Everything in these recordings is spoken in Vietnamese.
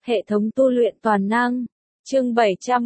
Hệ thống tu luyện toàn năng. Chương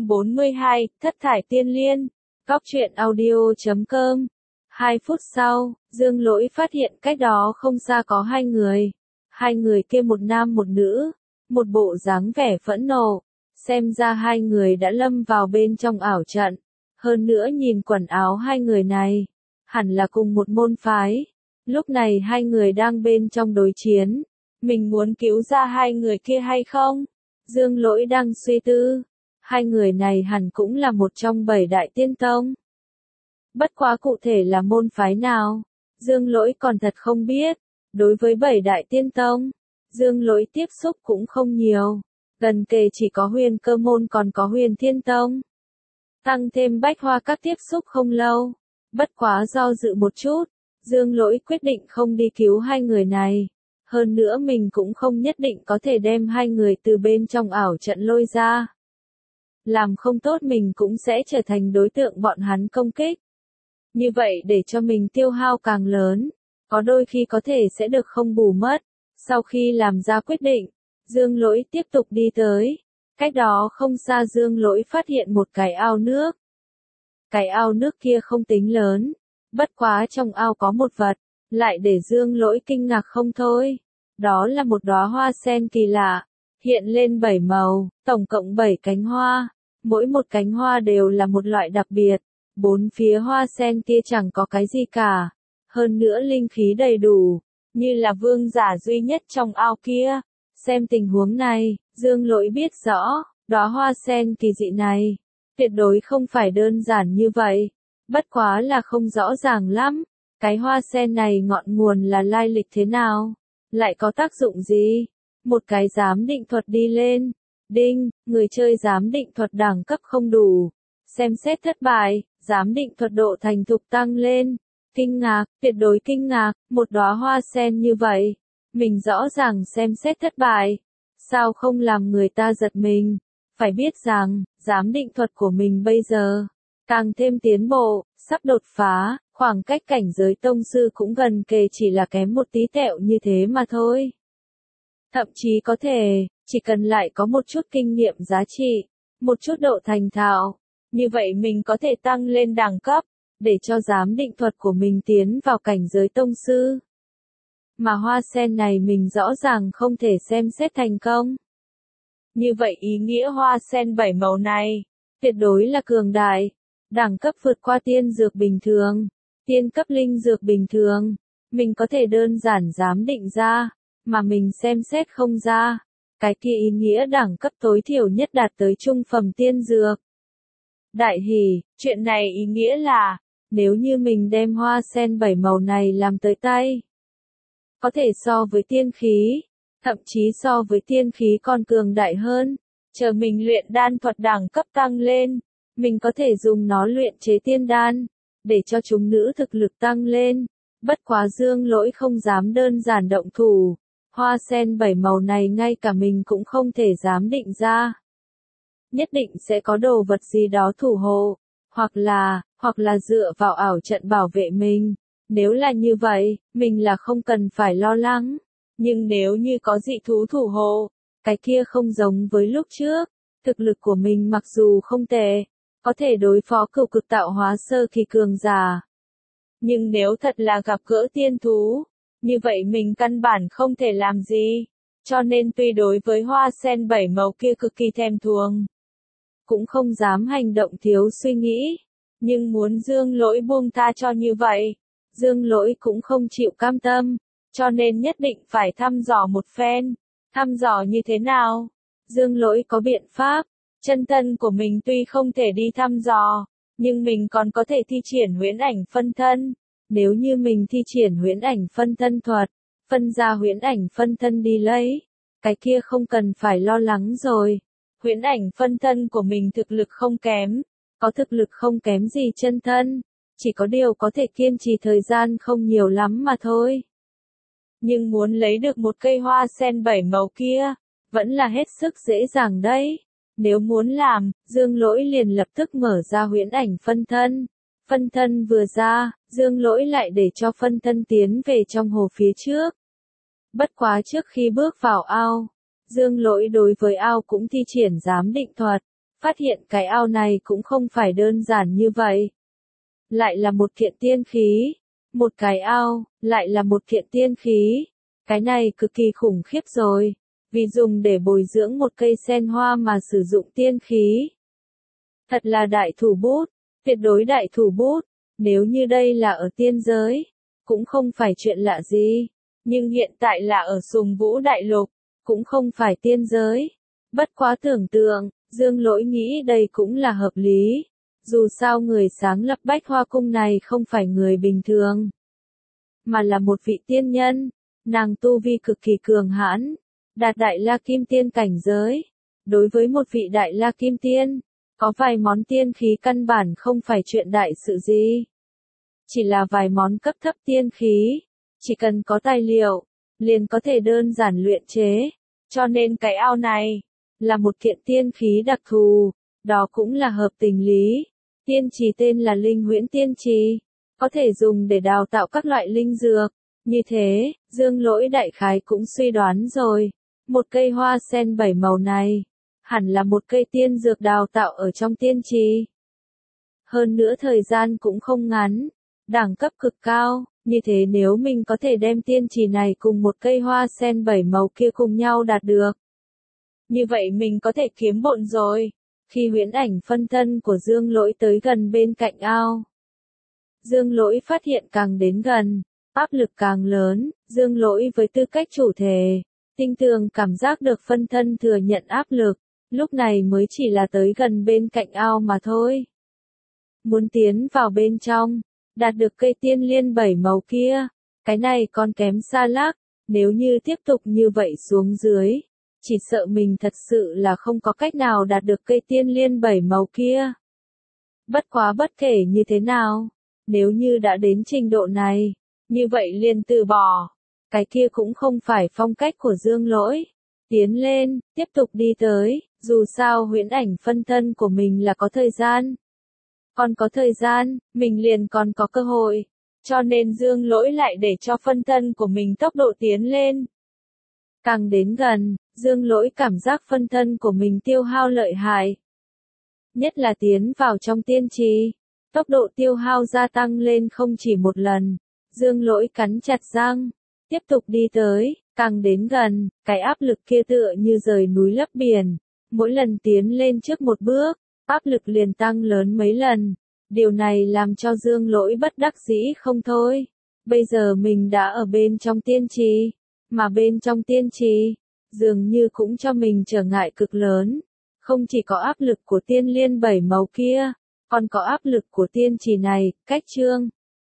742, Thất thải tiên liên. Góc truyện audio.com. 2 phút sau, Dương Lỗi phát hiện cách đó không xa có hai người. Hai người kia một nam một nữ, một bộ dáng vẻ phẫn nộ. Xem ra hai người đã lâm vào bên trong ảo trận. Hơn nữa nhìn quần áo hai người này, hẳn là cùng một môn phái. Lúc này hai người đang bên trong đối chiến. Mình muốn cứu ra hai người kia hay không? Dương Lỗi đang suy tư. Hai người này hẳn cũng là một trong 7 đại tiên tông. Bất quá cụ thể là môn phái nào, Dương Lỗi còn thật không biết. Đối với 7 đại tiên tông, Dương Lỗi tiếp xúc cũng không nhiều. Gần kề chỉ có Huyền Cơ môn còn có Huyền Thiên tông. Tăng thêm Bách Hoa các tiếp xúc không lâu. Bất quá do dự một chút, Dương Lỗi quyết định không đi cứu hai người này. Hơn nữa mình cũng không nhất định có thể đem hai người từ bên trong ảo trận lôi ra. Làm không tốt mình cũng sẽ trở thành đối tượng bọn hắn công kích. Như vậy để cho mình tiêu hao càng lớn, có đôi khi có thể sẽ được không bù mất. Sau khi làm ra quyết định, Dương Lỗi tiếp tục đi tới. Cách đó không xa Dương Lỗi phát hiện một cái ao nước. Cái ao nước kia không tính lớn, bất quá trong ao có một vật, lại để Dương Lỗi kinh ngạc không thôi. Đó là một đóa hoa sen kỳ lạ, hiện lên 7 màu, tổng cộng 7 cánh hoa. Mỗi một cánh hoa đều là một loại đặc biệt. Bốn phía hoa sen kia chẳng có cái gì cả. Hơn nữa linh khí đầy đủ, như là vương giả duy nhất trong ao kia. Xem tình huống này, Dương Lỗi biết rõ, đóa hoa sen kỳ dị này, tuyệt đối không phải đơn giản như vậy. Bất quá là không rõ ràng lắm. Cái hoa sen này ngọn nguồn là lai lịch thế nào? Lại có tác dụng gì? Một cái giám định thuật đi lên. Đinh, người chơi giám định thuật đẳng cấp không đủ. Xem xét thất bại, giám định thuật độ thành thục tăng lên. Kinh ngạc, tuyệt đối kinh ngạc, một đóa hoa sen như vậy. Mình rõ ràng xem xét thất bại. Sao không làm người ta giật mình? Phải biết rằng, giám định thuật của mình bây giờ, càng thêm tiến bộ, sắp đột phá, khoảng cách cảnh giới tông sư cũng gần kề chỉ là kém một tí tẹo như thế mà thôi. Thậm chí có thể, chỉ cần lại có một chút kinh nghiệm giá trị, một chút độ thành thạo, như vậy mình có thể tăng lên đẳng cấp, để cho giám định thuật của mình tiến vào cảnh giới tông sư. Mà hoa sen này mình rõ ràng không thể xem xét thành công. Như vậy ý nghĩa hoa sen 7 màu này, tuyệt đối là cường đại, đẳng cấp vượt qua tiên dược bình thường, tiên cấp linh dược bình thường, mình có thể đơn giản giám định ra, mà mình xem xét không ra. Cái kia ý nghĩa đẳng cấp tối thiểu nhất đạt tới trung phẩm tiên dược. Đại hỉ, chuyện này ý nghĩa là, nếu như mình đem hoa sen 7 màu này làm tới tay, có thể so với tiên khí, thậm chí so với tiên khí còn cường đại hơn. Chờ mình luyện đan thuật đẳng cấp tăng lên, mình có thể dùng nó luyện chế tiên đan, để cho chúng nữ thực lực tăng lên. Bất quá Dương Lỗi không dám đơn giản động thủ. Hoa sen 7 màu này ngay cả mình cũng không thể dám định ra. Nhất định sẽ có đồ vật gì đó thủ hộ, hoặc là dựa vào ảo trận bảo vệ mình. Nếu là như vậy, mình là không cần phải lo lắng. Nhưng nếu như có dị thú thủ hộ, cái kia không giống với lúc trước. Thực lực của mình mặc dù không tệ, có thể đối phó cửu cực tạo hóa sơ kỳ cường giả. Nhưng nếu thật là gặp gỡ tiên thú, như vậy mình căn bản không thể làm gì. Cho nên tuy đối với hoa sen 7 màu kia cực kỳ thèm thuồng, cũng không dám hành động thiếu suy nghĩ. Nhưng muốn Dương Lỗi buông tha cho như vậy, Dương Lỗi cũng không chịu cam tâm, cho nên nhất định phải thăm dò một phen. Thăm dò như thế nào? Dương Lỗi có biện pháp. Chân thân của mình tuy không thể đi thăm dò, nhưng mình còn có thể thi triển huyễn ảnh phân thân. Nếu như mình thi triển huyễn ảnh phân thân thuật, phân ra huyễn ảnh phân thân đi lấy, cái kia không cần phải lo lắng rồi. Huyễn ảnh phân thân của mình thực lực không kém, có thực lực không kém gì chân thân, chỉ có điều có thể kiên trì thời gian không nhiều lắm mà thôi. Nhưng muốn lấy được một cây hoa sen 7 màu kia, vẫn là hết sức dễ dàng đấy. Nếu muốn làm, Dương Lỗi liền lập tức mở ra huyễn ảnh phân thân. Phân thân vừa ra, Dương Lỗi lại để cho phân thân tiến về trong hồ phía trước. Bất quá trước khi bước vào ao, Dương Lỗi đối với ao cũng thi triển giám định thuật, phát hiện cái ao này cũng không phải đơn giản như vậy. Lại là một kiện tiên khí, một cái ao, lại là một kiện tiên khí. Cái này cực kỳ khủng khiếp rồi, vì dùng để bồi dưỡng một cây sen hoa mà sử dụng tiên khí. Thật là đại thủ bút, tuyệt đối đại thủ bút, nếu như đây là ở tiên giới, cũng không phải chuyện lạ gì, nhưng hiện tại là ở Sùng Vũ Đại Lục, cũng không phải tiên giới. Bất quá tưởng tượng, Dương Lỗi nghĩ đây cũng là hợp lý. Dù sao người sáng lập Bách Hoa Cung này không phải người bình thường, mà là một vị tiên nhân, nàng tu vi cực kỳ cường hãn, đạt Đại La Kim Tiên cảnh giới. Đối với một vị Đại La Kim Tiên, có vài món tiên khí căn bản không phải chuyện đại sự gì. Chỉ là vài món cấp thấp tiên khí, chỉ cần có tài liệu, liền có thể đơn giản luyện chế. Cho nên cái ao này, là một kiện tiên khí đặc thù, đó cũng là hợp tình lý. Tiên trì tên là Linh Huyễn Tiên Trì, có thể dùng để đào tạo các loại linh dược. Như thế, Dương Lỗi đại khái cũng suy đoán rồi, một cây hoa sen 7 màu này, hẳn là một cây tiên dược đào tạo ở trong tiên trì. Hơn nữa thời gian cũng không ngắn, đẳng cấp cực cao, như thế nếu mình có thể đem tiên trì này cùng một cây hoa sen 7 màu kia cùng nhau đạt được, như vậy mình có thể kiếm bộn rồi. Khi huyễn ảnh phân thân của Dương Lỗi tới gần bên cạnh ao, Dương Lỗi phát hiện càng đến gần, áp lực càng lớn. Dương Lỗi với tư cách chủ thể, tinh tường cảm giác được phân thân thừa nhận áp lực, lúc này mới chỉ là tới gần bên cạnh ao mà thôi. Muốn tiến vào bên trong, đạt được cây tiên liên 7 màu kia, cái này còn kém xa lắc. Nếu như tiếp tục như vậy xuống dưới, chỉ sợ mình thật sự là không có cách nào đạt được cây tiên liên 7 màu kia. Bất quá bất kể như thế nào, nếu như đã đến trình độ này, như vậy liền từ bỏ. Cái kia cũng không phải phong cách của Dương Lỗi. Tiến lên, tiếp tục đi tới, dù sao huyễn ảnh phân thân của mình là có thời gian. Còn có thời gian, mình liền còn có cơ hội. Cho nên Dương Lỗi lại để cho phân thân của mình tốc độ tiến lên. Càng đến gần, Dương Lỗi cảm giác phân thân của mình tiêu hao lợi hại. Nhất là tiến vào trong tiên trì, tốc độ tiêu hao gia tăng lên không chỉ một lần. Dương Lỗi cắn chặt răng, tiếp tục đi tới, càng đến gần, cái áp lực kia tựa như rời núi lấp biển. Mỗi lần tiến lên trước một bước, áp lực liền tăng lớn mấy lần. Điều này làm cho Dương Lỗi bất đắc dĩ không thôi. Bây giờ mình đã ở bên trong tiên trì, mà bên trong tiên trì, dường như cũng cho mình trở ngại cực lớn. Không chỉ có áp lực của tiên liên 7 màu kia, còn có áp lực của tiên trì này. Cách chương